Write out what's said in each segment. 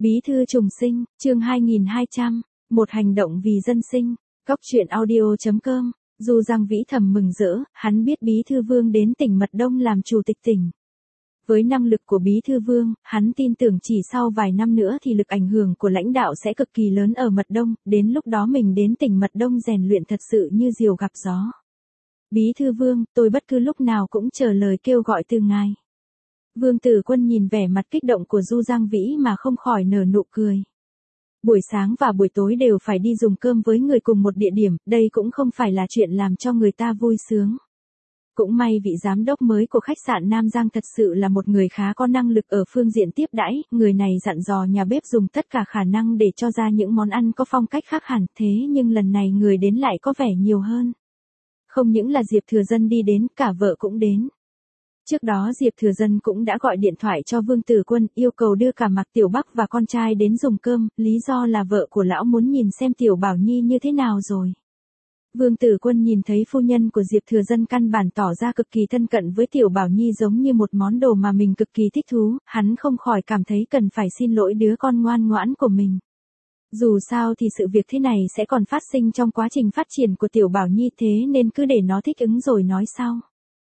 Bí thư trùng sinh, chương 2200, một hành động vì dân sinh, Cóc truyện audio.com, dù Giang Vĩ thầm mừng rỡ, hắn biết Bí thư Vương đến tỉnh Mật Đông làm chủ tịch tỉnh. Với năng lực của Bí thư Vương, hắn tin tưởng chỉ sau vài năm nữa thì lực ảnh hưởng của lãnh đạo sẽ cực kỳ lớn ở Mật Đông, đến lúc đó mình đến tỉnh Mật Đông rèn luyện thật sự như diều gặp gió. Bí thư Vương, tôi bất cứ lúc nào cũng chờ lời kêu gọi từ ngài. Vương Tử Quân nhìn vẻ mặt kích động của Du Giang Vĩ mà không khỏi nở nụ cười. Buổi sáng và buổi tối đều phải đi dùng cơm với người cùng một địa điểm, đây cũng không phải là chuyện làm cho người ta vui sướng. Cũng may vị giám đốc mới của khách sạn Nam Giang thật sự là một người khá có năng lực ở phương diện tiếp đãi, người này dặn dò nhà bếp dùng tất cả khả năng để cho ra những món ăn có phong cách khác hẳn, thế nhưng lần này người đến lại có vẻ nhiều hơn. Không những là Diệp Thừa Dân đi đến, cả vợ cũng đến. Trước đó Diệp Thừa Dân cũng đã gọi điện thoại cho Vương Tử Quân, yêu cầu đưa cả Mạc Tiểu Bắc và con trai đến dùng cơm, lý do là vợ của lão muốn nhìn xem Tiểu Bảo Nhi như thế nào rồi. Vương Tử Quân nhìn thấy phu nhân của Diệp Thừa Dân căn bản tỏ ra cực kỳ thân cận với Tiểu Bảo Nhi giống như một món đồ mà mình cực kỳ thích thú, hắn không khỏi cảm thấy cần phải xin lỗi đứa con ngoan ngoãn của mình. Dù sao thì sự việc thế này sẽ còn phát sinh trong quá trình phát triển của Tiểu Bảo Nhi, thế nên cứ để nó thích ứng rồi nói sau.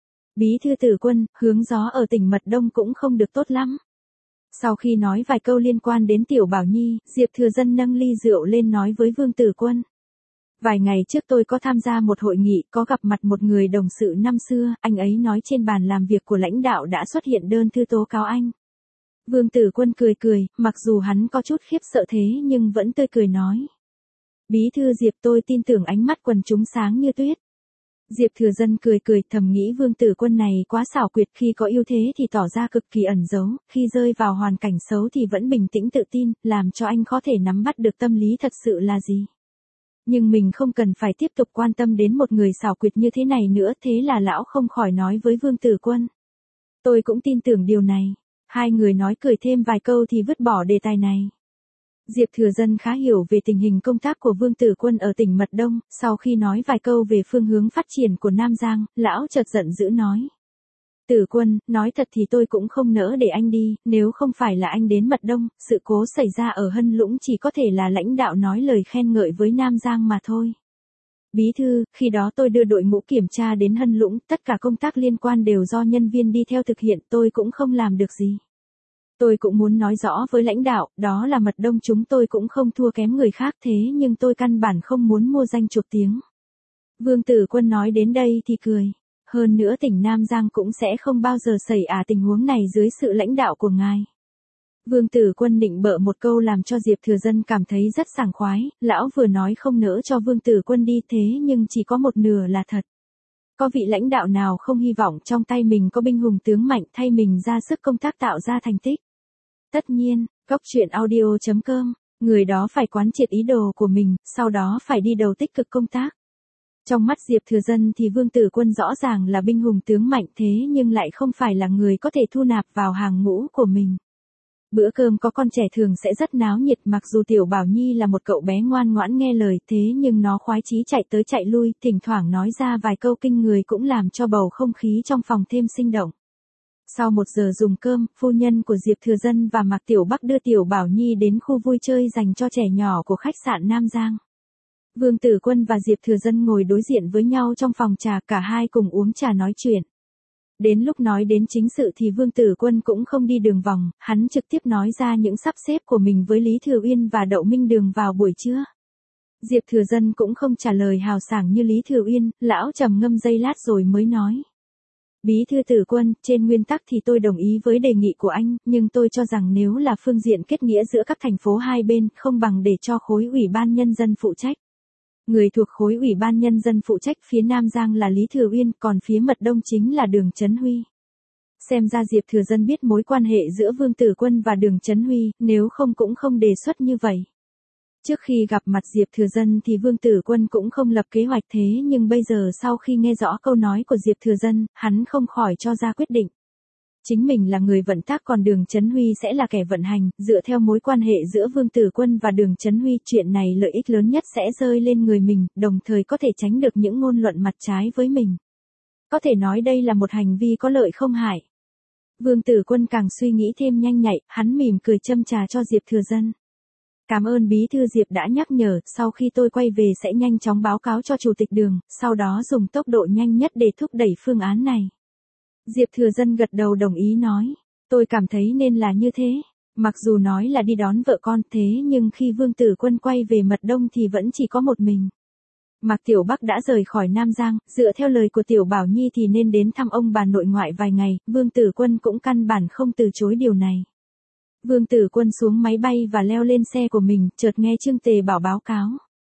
Bí thư Tử Quân, hướng gió ở tỉnh Mật Đông cũng không được tốt lắm. Sau khi nói vài câu liên quan đến Tiểu Bảo Nhi, Diệp Thừa Dân nâng ly rượu lên nói với Vương Tử Quân. Vài ngày trước tôi có tham gia một hội nghị, có gặp mặt một người đồng sự năm xưa, anh ấy nói trên bàn làm việc của lãnh đạo đã xuất hiện đơn thư tố cáo anh. Vương Tử Quân cười cười, mặc dù hắn có chút khiếp sợ thế nhưng vẫn tươi cười nói. Bí thư Diệp, tôi tin tưởng ánh mắt quần chúng sáng như tuyết. Diệp Thừa Dân cười cười, thầm nghĩ Vương Tử Quân này quá xảo quyệt, khi có ưu thế thì tỏ ra cực kỳ ẩn giấu, khi rơi vào hoàn cảnh xấu thì vẫn bình tĩnh tự tin, làm cho anh có thể nắm bắt được tâm lý thật sự là gì. Nhưng mình không cần phải tiếp tục quan tâm đến một người xảo quyệt như thế này nữa, thế là lão không khỏi nói với Vương Tử Quân. Tôi cũng tin tưởng điều này. Hai người nói cười thêm vài câu thì vứt bỏ đề tài này. Diệp Thừa Dân khá hiểu về tình hình công tác của Vương Tử Quân ở tỉnh Mật Đông, sau khi nói vài câu về phương hướng phát triển của Nam Giang, lão chợt giận dữ nói. Tử Quân, nói thật thì tôi cũng không nỡ để anh đi, nếu không phải là anh đến Mật Đông, sự cố xảy ra ở Hân Lũng chỉ có thể là lãnh đạo nói lời khen ngợi với Nam Giang mà thôi. Bí thư, khi đó tôi đưa đội ngũ kiểm tra đến Hân Lũng, tất cả công tác liên quan đều do nhân viên đi theo thực hiện, tôi cũng không làm được gì. Tôi cũng muốn nói rõ với lãnh đạo, đó là Mật Đông chúng tôi cũng không thua kém người khác, thế nhưng tôi căn bản không muốn mua danh chuộc tiếng. Vương Tử Quân nói đến đây thì cười. Hơn nữa tỉnh Nam Giang cũng sẽ không bao giờ xảy tình huống này dưới sự lãnh đạo của ngài. Vương Tử Quân định bợ một câu làm cho Diệp Thừa Dân cảm thấy rất sảng khoái, lão vừa nói không nỡ cho Vương Tử Quân đi, thế nhưng chỉ có một nửa là thật. Có vị lãnh đạo nào không hy vọng trong tay mình có binh hùng tướng mạnh thay mình ra sức công tác tạo ra thành tích? Tất nhiên, Cóc truyện audio.com, người đó phải quán triệt ý đồ của mình, sau đó phải đi đầu tích cực công tác. Trong mắt Diệp Thừa Dân thì Vương Tử Quân rõ ràng là binh hùng tướng mạnh, thế nhưng lại không phải là người có thể thu nạp vào hàng ngũ của mình. Bữa cơm có con trẻ thường sẽ rất náo nhiệt, mặc dù Tiểu Bảo Nhi là một cậu bé ngoan ngoãn nghe lời, thế nhưng nó khoái chí chạy tới chạy lui, thỉnh thoảng nói ra vài câu kinh người cũng làm cho bầu không khí trong phòng thêm sinh động. Sau 1 giờ dùng cơm, phu nhân của Diệp Thừa Dân và Mạc Tiểu Bắc đưa Tiểu Bảo Nhi đến khu vui chơi dành cho trẻ nhỏ của khách sạn Nam Giang. Vương Tử Quân và Diệp Thừa Dân ngồi đối diện với nhau trong phòng trà, cả hai cùng uống trà nói chuyện. Đến lúc nói đến chính sự thì Vương Tử Quân cũng không đi đường vòng, hắn trực tiếp nói ra những sắp xếp của mình với Lý Thừa Uyên và Đậu Minh Đường vào buổi trưa. Diệp Thừa Dân cũng không trả lời hào sảng như Lý Thừa Uyên, lão trầm ngâm giây lát rồi mới nói. Bí thư Tử Quân, trên nguyên tắc thì tôi đồng ý với đề nghị của anh, nhưng tôi cho rằng nếu là phương diện kết nghĩa giữa các thành phố hai bên, không bằng để cho khối ủy ban nhân dân phụ trách. Người thuộc khối ủy ban nhân dân phụ trách phía Nam Giang là Lý Thừa Uyên, còn phía Mật Đông chính là Đường Chấn Huy. Xem ra Diệp Thừa Dân biết mối quan hệ giữa Vương Tử Quân và Đường Chấn Huy, nếu không cũng không đề xuất như vậy. Trước khi gặp mặt Diệp Thừa Dân thì Vương Tử Quân cũng không lập kế hoạch, thế nhưng bây giờ sau khi nghe rõ câu nói của Diệp Thừa Dân, hắn không khỏi cho ra quyết định. Chính mình là người vận tác còn Đường Chấn Huy sẽ là kẻ vận hành, dựa theo mối quan hệ giữa Vương Tử Quân và Đường Chấn Huy, chuyện này lợi ích lớn nhất sẽ rơi lên người mình, đồng thời có thể tránh được những ngôn luận mặt trái với mình. Có thể nói đây là một hành vi có lợi không hại. Vương Tử Quân càng suy nghĩ thêm nhanh nhạy, hắn mỉm cười châm trà cho Diệp Thừa Dân. Cảm ơn bí thư Diệp đã nhắc nhở, sau khi tôi quay về sẽ nhanh chóng báo cáo cho chủ tịch Đường, sau đó dùng tốc độ nhanh nhất để thúc đẩy phương án này. Diệp Thừa Dân gật đầu đồng ý nói, tôi cảm thấy nên là như thế. Mặc dù nói là đi đón vợ con thế nhưng khi Vương Tử Quân quay về Mật Đông thì vẫn chỉ có một mình. Mạc Tiểu Bắc đã rời khỏi Nam Giang, dựa theo lời của Tiểu Bảo Nhi thì nên đến thăm ông bà nội ngoại vài ngày, Vương Tử Quân cũng căn bản không từ chối điều này. Vương Tử Quân xuống máy bay và leo lên xe của mình, chợt nghe Trương Tề Bảo báo cáo.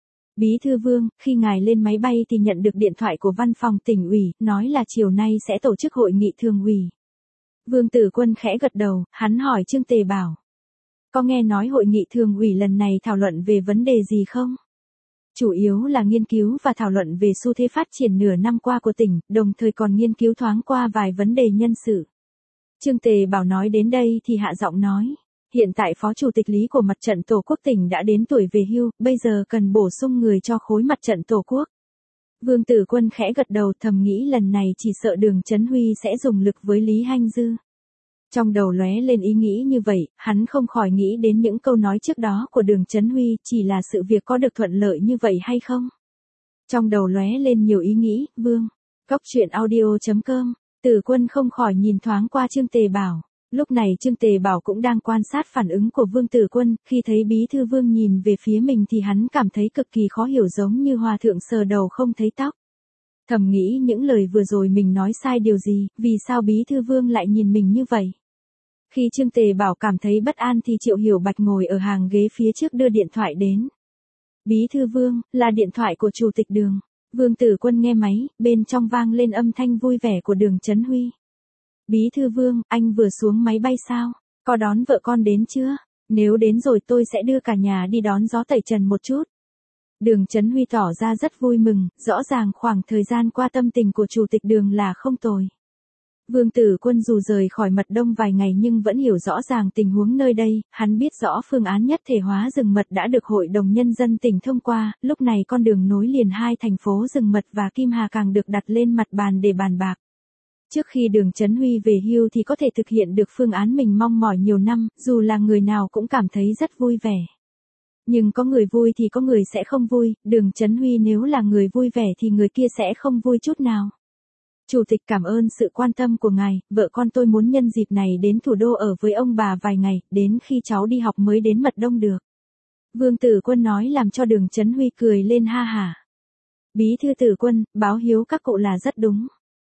Bí thư Vương, khi ngài lên máy bay thì nhận được điện thoại của văn phòng tỉnh ủy, nói là chiều nay sẽ tổ chức hội nghị thường ủy. Vương Tử Quân khẽ gật đầu, hắn hỏi Trương Tề Bảo. Có nghe nói hội nghị thường ủy lần này thảo luận về vấn đề gì không? Chủ yếu là nghiên cứu và thảo luận về xu thế phát triển nửa năm qua của tỉnh, đồng thời còn nghiên cứu thoáng qua vài vấn đề nhân sự. Trương Tề Bảo nói đến đây thì hạ giọng nói. Hiện tại Phó Chủ tịch Lý của Mặt trận Tổ quốc tỉnh đã đến tuổi về hưu, bây giờ cần bổ sung người cho khối Mặt trận Tổ quốc. Vương Tử Quân khẽ gật đầu thầm nghĩ lần này chỉ sợ Đường Chấn Huy sẽ dùng lực với Lý Hanh Dư. Trong đầu lóe lên ý nghĩ như vậy, hắn không khỏi nghĩ đến những câu nói trước đó của Đường Chấn Huy, chỉ là sự việc có được thuận lợi như vậy hay không? Trong đầu lóe lên nhiều ý nghĩ, Vương. Cóc truyện audio.com, Tử Quân không khỏi nhìn thoáng qua Trương Tề Bảo. Lúc này Trương Tề Bảo cũng đang quan sát phản ứng của Vương Tử Quân, khi thấy bí thư Vương nhìn về phía mình thì hắn cảm thấy cực kỳ khó hiểu giống như hòa thượng sờ đầu không thấy tóc. Thầm nghĩ những lời vừa rồi mình nói sai điều gì, vì sao bí thư Vương lại nhìn mình như vậy? Khi Trương Tề Bảo cảm thấy bất an thì Triệu Hiểu Bạch ngồi ở hàng ghế phía trước đưa điện thoại đến. Bí thư Vương, là điện thoại của Chủ tịch Đường. Vương Tử Quân nghe máy, bên trong vang lên âm thanh vui vẻ của Đường Chấn Huy. Bí thư Vương, anh vừa xuống máy bay sao? Có đón vợ con đến chưa? Nếu đến rồi tôi sẽ đưa cả nhà đi đón gió tẩy trần một chút. Đường Chấn Huy tỏ ra rất vui mừng, rõ ràng khoảng thời gian qua tâm tình của Chủ tịch Đường là không tồi. Vương Tử Quân dù rời khỏi Mật Đông vài ngày nhưng vẫn hiểu rõ ràng tình huống nơi đây, hắn biết rõ phương án nhất thể hóa rừng mật đã được Hội đồng Nhân dân tỉnh thông qua, lúc này con đường nối liền hai thành phố Rừng Mật và Kim Hà càng được đặt lên mặt bàn để bàn bạc. Trước khi Đường Chấn Huy về hưu thì có thể thực hiện được phương án mình mong mỏi nhiều năm, dù là người nào cũng cảm thấy rất vui vẻ. Nhưng có người vui thì có người sẽ không vui, Đường Chấn Huy nếu là người vui vẻ thì người kia sẽ không vui chút nào. Chủ tịch cảm ơn sự quan tâm của ngài, vợ con tôi muốn nhân dịp này đến thủ đô ở với ông bà vài ngày, đến khi cháu đi học mới đến Mật Đông được. Vương Tử Quân nói làm cho Đường Chấn Huy cười lên ha hả. Bí thư Tử Quân, báo hiếu các cụ là rất đúng.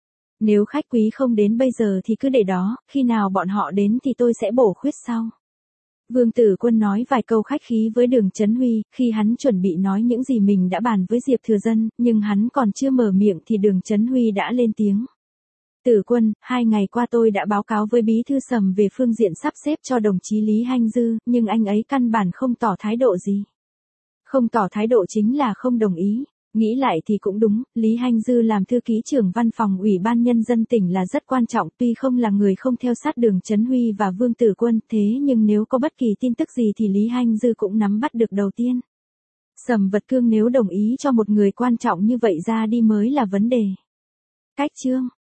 Nếu khách quý không đến bây giờ thì cứ để đó, khi nào bọn họ đến thì tôi sẽ bổ khuyết sau. Vương Tử Quân nói vài câu khách khí với Đường Chấn Huy, khi hắn chuẩn bị nói những gì mình đã bàn với Diệp Thừa Dân, nhưng hắn còn chưa mở miệng thì Đường Chấn Huy đã lên tiếng. Tử Quân, 2 ngày qua tôi đã báo cáo với Bí thư Sầm về phương diện sắp xếp cho đồng chí Lý Hanh Dư, nhưng anh ấy căn bản không tỏ thái độ gì. Không tỏ thái độ chính là không đồng ý. Nghĩ lại thì cũng đúng, Lý Hanh Dư làm thư ký trưởng văn phòng Ủy ban Nhân dân tỉnh là rất quan trọng, tuy không là người không theo sát Đường Chấn Huy và Vương Tử Quân, thế nhưng nếu có bất kỳ tin tức gì thì Lý Hanh Dư cũng nắm bắt được đầu tiên. Sầm Vật Cương nếu đồng ý cho một người quan trọng như vậy ra đi mới là vấn đề. Cách chương